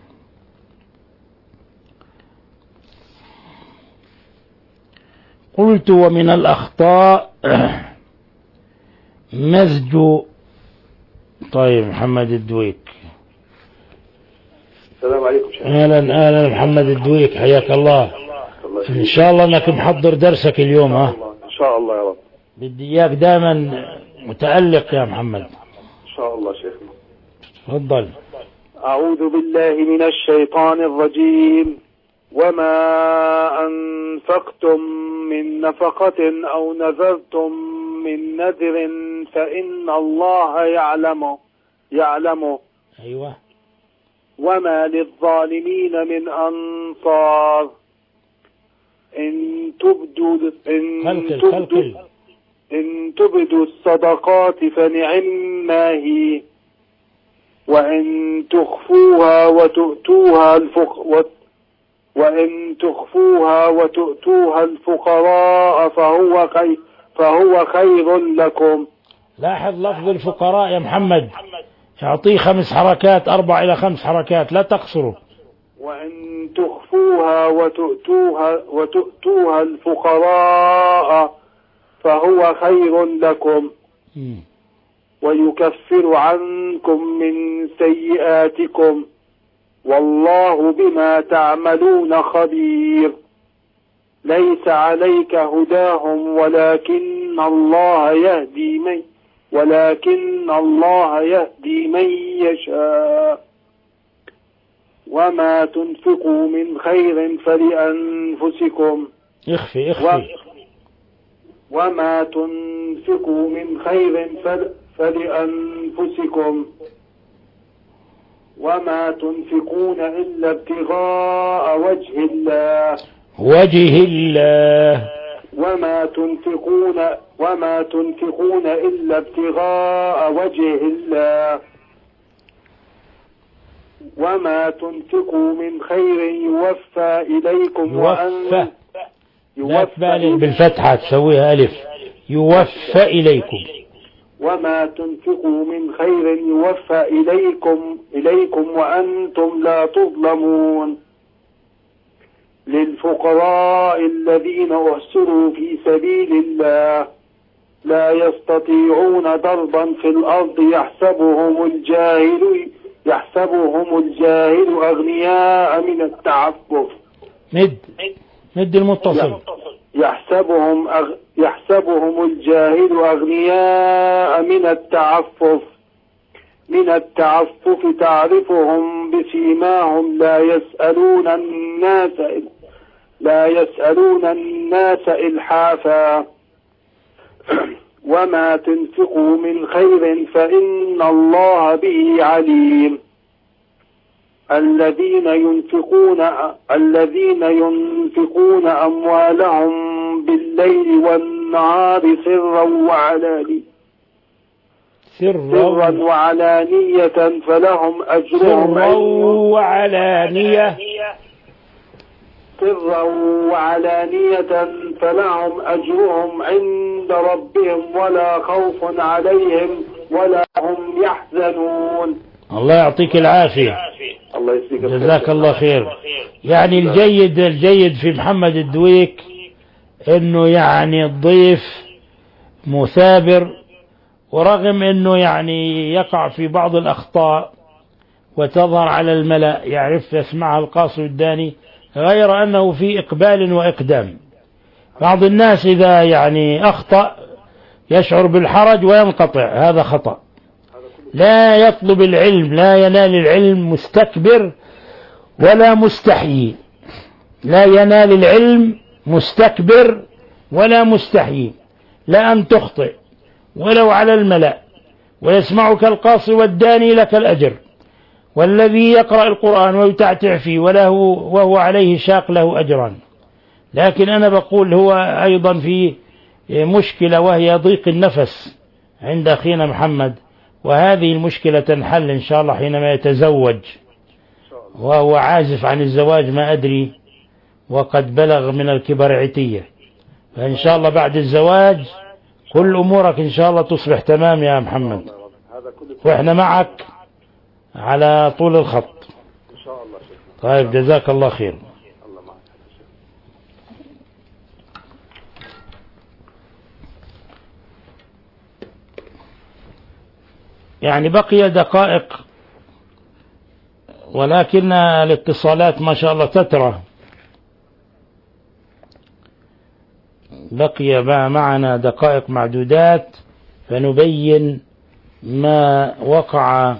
قلت ومن الأخطاء مزج. طيب محمد الدويك، السلام عليكم شيخ. اهلا اهلا محمد الدويك، حياك الله. ان شاء الله انك محضر درسك اليوم. ها ان شاء الله يا رب. بدي اياك دائما متألق يا محمد. ان شاء الله شيخنا. تفضل. اعوذ بالله من الشيطان الرجيم. وما انفقتم من نفقة او نذرتم من نذر فان الله يعلمه يعلمه ايوه. وما للظالمين من أنصار. إن تبدوا إن خلقل تبدوا خلقل. إن تبدوا الصدقات فنعما هي وإن تخفوها وتؤتوها الفق وإن تخفوها وتؤتوها الفقراء فهو خير فهو خير لكم. لاحظ لفظ الفقراء يا محمد، يعطيه خمس حركات، أربع إلى خمس حركات، لا تقصروا. وإن تخفوها وتؤتوها وتؤتوها الفقراء فهو خير لكم م. ويكفر عنكم من سيئاتكم والله بما تعملون خبير. ليس عليك هداهم ولكن الله يهدي من ولكن الله يهدي من يشاء. وما تنفقوا من خير فلأنفسكم. اخفي اخفي. وما تنفقوا من خير فلأنفسكم وما تنفقون إلا ابتغاء وجه الله وجه الله وما تنفقون وما تنفقون إلا ابتغاء وجه الله وما تنفقوا من خير يوفى إليكم يوفى يوفى لا تبالغ بالفتحة تسويها ألف يوفى إليكم وما تنفقوا من خير يوفى إليكم إليكم وأنتم لا تظلمون للفقراء الذين أحصروا في سبيل الله لا يستطيعون ضربا في الأرض يحسبهم الجاهل يحسبهم الجاهل أغنياء من التعفف مد مد المتصل يحسبهم أغ... يحسبهم الجاهل أغنياء من التعفف من التعفف تعرفهم بسيماهم لا يسألون الناس لا يسألون الناس إلحافا وما تنفقوا من خير فإن الله به عليم الذين ينفقون الذين ينفقون أموالهم بالليل والنهار سرا وعلانية سرا وعلانية فلهم أجرهم سرا وعلانية سرا وعلانية فلهم أجرهم عند ربهم ولا خوف عليهم ولا هم يحزنون. الله يعطيك العافية. الله يسلمك. جزاك الله خير. يعني الجيد الجيد في محمد الدويك انه يعني الضيف مثابر، ورغم انه يعني يقع في بعض الاخطاء وتظهر على الملأ يعرف يسمعها القاصي الداني، غير انه في اقبال واقدام. بعض الناس اذا يعني اخطأ يشعر بالحرج وينقطع، هذا خطأ. لا يطلب العلم، لا ينال العلم مستكبر ولا مستحيي، لا ينال العلم مستكبر ولا مستحيي، لا أن تخطئ ولو على الملأ ويسمعك القاصي والداني لك الأجر، والذي يقرأ القرآن ويتعتع فيه وله وهو عليه شاق له أجران. لكن أنا بقول هو أيضا في مشكلة وهي ضيق النفس عند أخينا محمد، وهذه المشكلة تنحل إن شاء الله حينما يتزوج، وهو عازف عن الزواج ما أدري، وقد بلغ من الكبر عتية، فإن شاء الله بعد الزواج كل أمورك إن شاء الله تصبح تمام يا محمد، وإحنا معك على طول الخط. طيب جزاك الله خير. يعني بقي دقائق، ولكن الاتصالات ما شاء الله تترى. بقي معنا دقائق معدودات فنبين ما وقع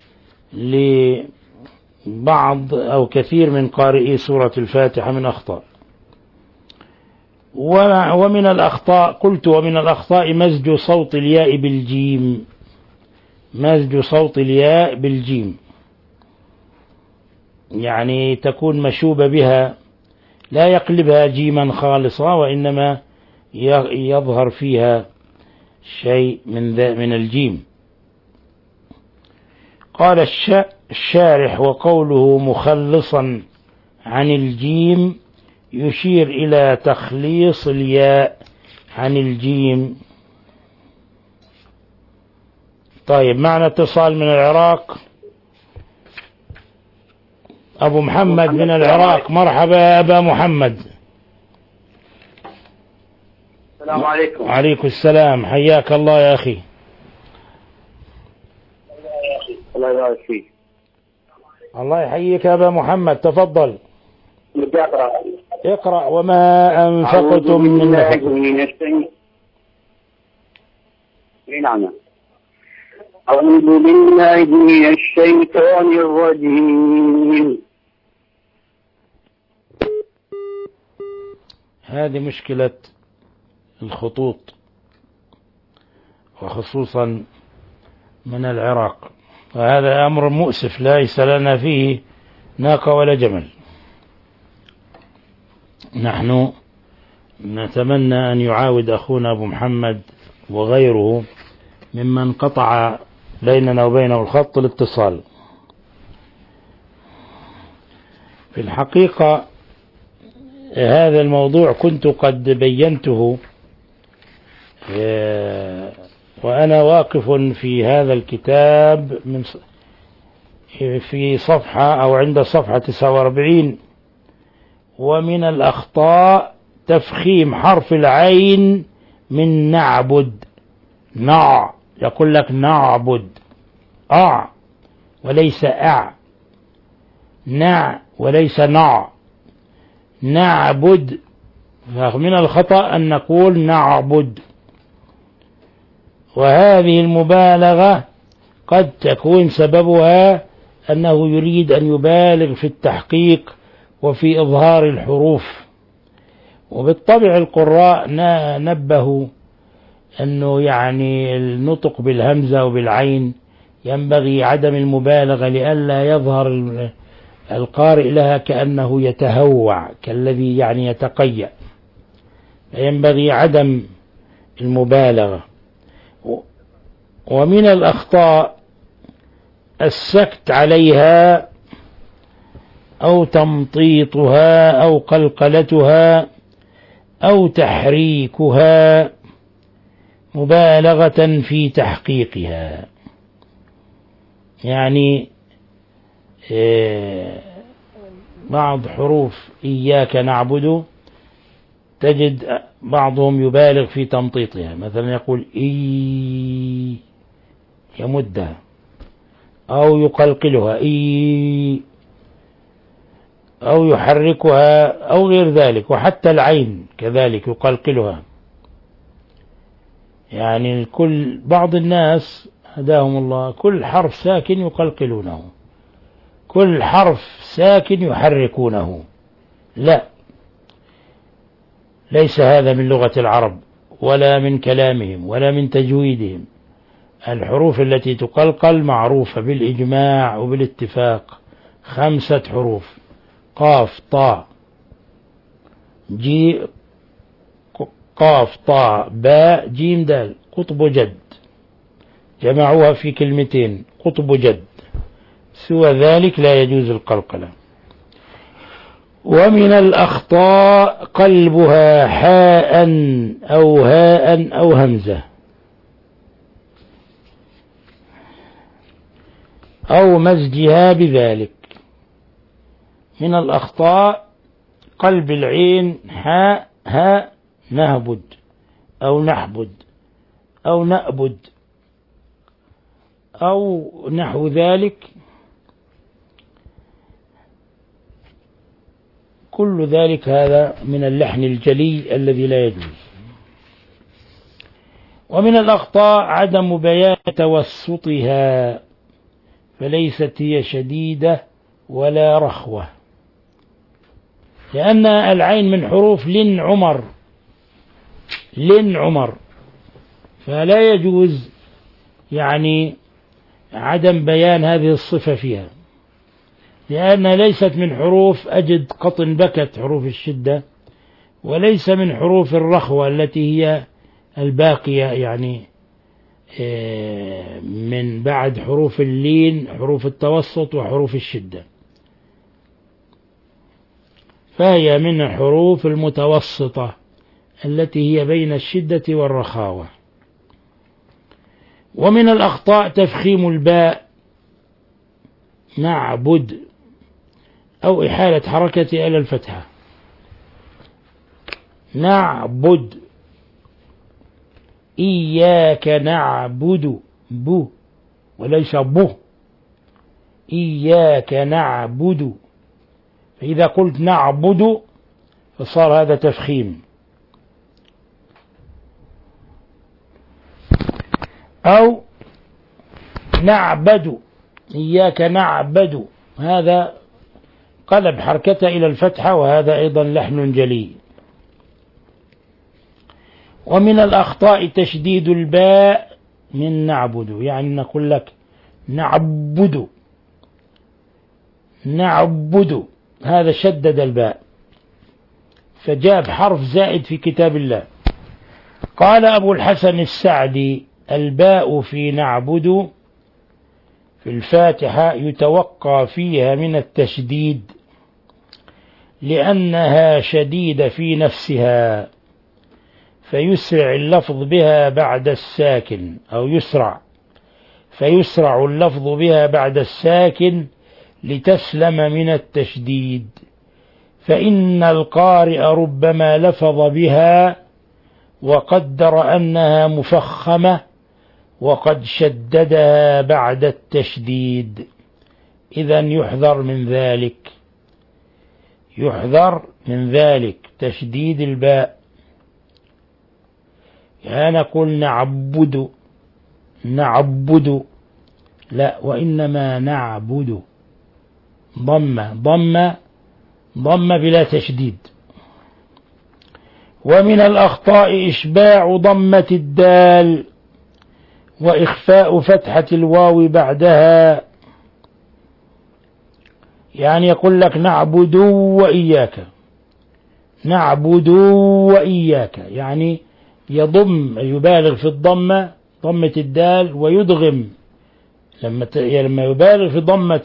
لبعض أو كثير من قارئي سورة الفاتحة من أخطاء. ومن الأخطاء قلت ومن الأخطاء مزج صوت الياء بالجيم، مزج صوت الياء بالجيم، يعني تكون مشوبة بها، لا يقلبها جيما خالصة، وإنما يظهر فيها شيء من ذا من الجيم. قال الشارح: وقوله مخلصا عن الجيم يشير إلى تخليص الياء عن الجيم. طيب معنا اتصال من العراق. أبو محمد من العراق، مرحبا يا أبا محمد. السلام عليكم. وعليكم السلام، حياك الله يا أخي. الله يبارك فيك. الله يحييك يا أبا محمد، تفضل. بدي أقرأ. اقرأ. وما أنفقتم من نفقة. نعم. أعوذ بالله من الشيطان الرجيم. هذه مشكلة الخطوط، وخصوصا من العراق، وهذا أمر مؤسف ليس لنا فيه ناقة ولا جمل. نحن نتمنى أن يعاود أخونا أبو محمد وغيره ممن قطع بيننا وبينه الخط الاتصال. في الحقيقة هذا الموضوع كنت قد بينته وأنا واقف في هذا الكتاب من في صفحة أو عند صفحة تسعة وأربعين. ومن الأخطاء تفخيم حرف العين من نعبد، نع يقول لك نعبد، أع وليس أع، نع وليس نع، نعبد. فمن الخطأ أن نقول نعبد، وهذه المبالغة قد تكون سببها أنه يريد أن يبالغ في التحقيق وفي إظهار الحروف. وبالطبع القراء نبهوا أنه يعني النطق بالهمزة وبالعين ينبغي عدم المبالغة لئلا يظهر القارئ لها كأنه يتهوع كالذي يعني يتقيأ، فينبغي عدم المبالغة. ومن الأخطاء السكت عليها أو تمطيطها أو قلقلتها أو تحريكها مبالغة في تحقيقها. يعني بعض حروف إياك نعبد تجد بعضهم يبالغ في تمطيطها، مثلا يقول إي يمدها أو يقلقلها إي أو يحركها أو غير ذلك. وحتى العين كذلك يقلقلها. يعني الكل بعض الناس هداهم الله كل حرف ساكن يقلقلونه، كل حرف ساكن يحركونه. لا، ليس هذا من لغة العرب ولا من كلامهم ولا من تجويدهم. الحروف التي تقلقل معروفة بالإجماع وبالاتفاق، خمسة حروف: قاف طاء جي قاف طاء باء جيم دال، قطب جد، جمعوها في كلمتين قطب جد، سوى ذلك لا يجوز القلقلة. ومن الأخطاء قلبها حاء أو هاء أو همزة أو مزجها بذلك. من الأخطاء قلب العين حاء هاء نهبد أو نحبد أو نأبد أو نحو ذلك، كل ذلك هذا من اللحن الجلي الذي لا يجوز. ومن الأخطاء عدم بيان توسطها، فليست هي شديدة ولا رخوة، لأن العين من حروف لن عمر، لن عمر، فلا يجوز يعني عدم بيان هذه الصفة فيها، لأنها ليست من حروف أجد قطن بكت حروف الشدة، وليس من حروف الرخوة التي هي الباقية يعني من بعد حروف اللين حروف التوسط وحروف الشدة، فهي من الحروف المتوسطة التي هي بين الشدة والرخاوة. ومن الأخطاء تفخيم الباء نعبد أو إحالة حركة إلى الفتحة، نعبد، إياك نعبد بو وليس بو، إياك نعبد، فإذا قلت نعبد فصار هذا تفخيم. أو نعبد، إياك نعبد، هذا قلب حركته إلى الفتحة، وهذا أيضا لحن جلي. ومن الأخطاء تشديد الباء من نعبد، يعني نقول لك نعبد نعبد، هذا شدد الباء فجاب حرف زائد في كتاب الله. قال أبو الحسن السعدي: الباء في نعبد في الفاتحة يتوقى فيها من التشديد لأنها شديدة في نفسها، فيسرع اللفظ بها بعد الساكن، أو يسرع فيسرع اللفظ بها بعد الساكن لتسلم من التشديد، فإن القارئ ربما لفظ بها وقدر أنها مفخمة وقد شددها بعد التشديد، إذن يحذر من ذلك، يحذر من ذلك تشديد الباء. يعني نقول نعبد نعبد، لا، وإنما نعبد، ضمة ضمة ضمة بلا تشديد. ومن الأخطاء إشباع ضمة الدال وإخفاء فتحة الواو بعدها، يعني يقول لك نعبد وإياك، نعبد وإياك، يعني يضم، يبالغ في الضمة، ضمة الدال، ويدغم لما لما يبالغ في ضمة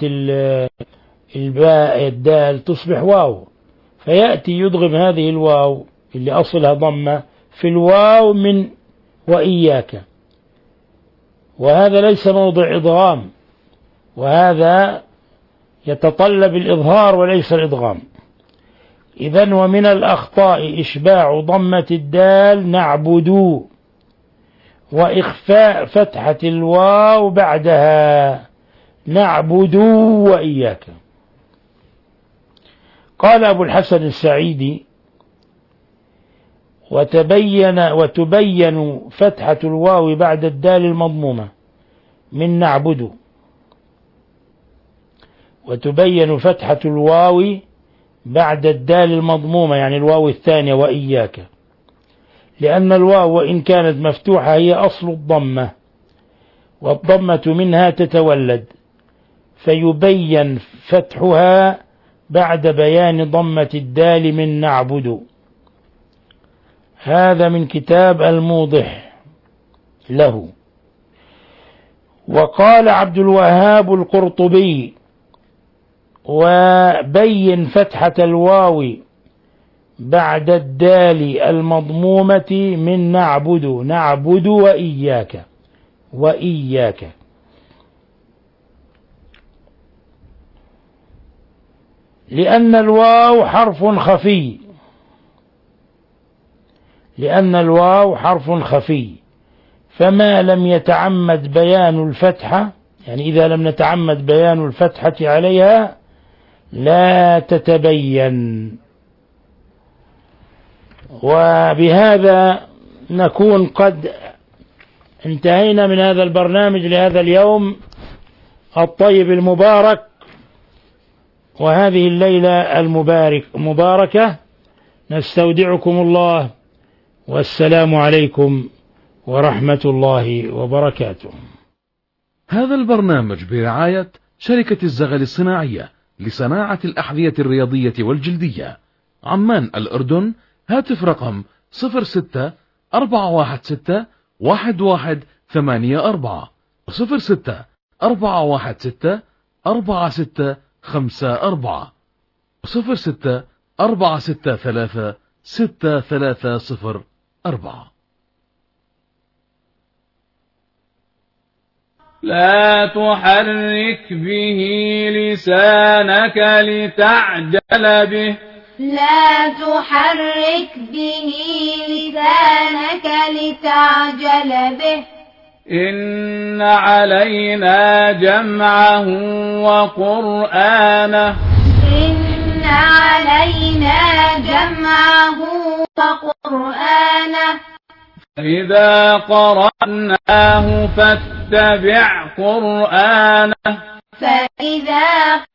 الباء الدال تصبح واو، فيأتي يدغم هذه الواو اللي أصلها ضمة في الواو من وإياك، وهذا ليس موضع إضغام، وهذا يتطلب الإظهار وليس الإدغام. إذن ومن الأخطاء إشباع ضمة الدال نعبد وإخفاء فتحة الواو بعدها، نعبد وإياك. قال أبو الحسن السعيدي: وتبين وتبين فتحة الواو بعد الدال المضمومة من نعبد، وتبين فتحة الواو بعد الدال المضمومة يعني الواو الثانية وإياك، لأن الواو وإن كانت مفتوحة هي أصل الضمة، والضمة منها تتولد، فيبين فتحها بعد بيان ضمة الدال من نعبد. هذا من كتاب الموضح له. وقال عبد الوهاب القرطبي: وبين فتحة الواو بعد الدال المضمومة من نعبد، نعبد وإياك، وإياك. لأن الواو حرف خفي، لأن الواو حرف خفي، فما لم يتعمد بيان الفتحة، يعني إذا لم نتعمد بيان الفتحة عليها لا تتبين. وبهذا نكون قد انتهينا من هذا البرنامج لهذا اليوم الطيب المبارك وهذه الليلة المبارك مباركة. نستودعكم الله، والسلام عليكم ورحمة الله وبركاته. هذا البرنامج برعاية شركة الزغل الصناعية لصناعة الأحذية الرياضية والجلدية، عمان الأردن. هاتف رقم صفر ستة أربعة واحد ستة واحد واحد ثمانية أربعة صفر ستة أربعة واحد ستة أربعة ستة خمسة أربعة صفر ستة أربعة ستة ثلاثة ستة ثلاثة صفر أربعة. لا تحرك به لسانك لتعجل به، لا تحرك به لسانك لتعجل به، إن علينا جمعه وقرآنه، إن علينا جمعه وقرآنه، فإذا قرأناه فاتبع قرآنه، فإذا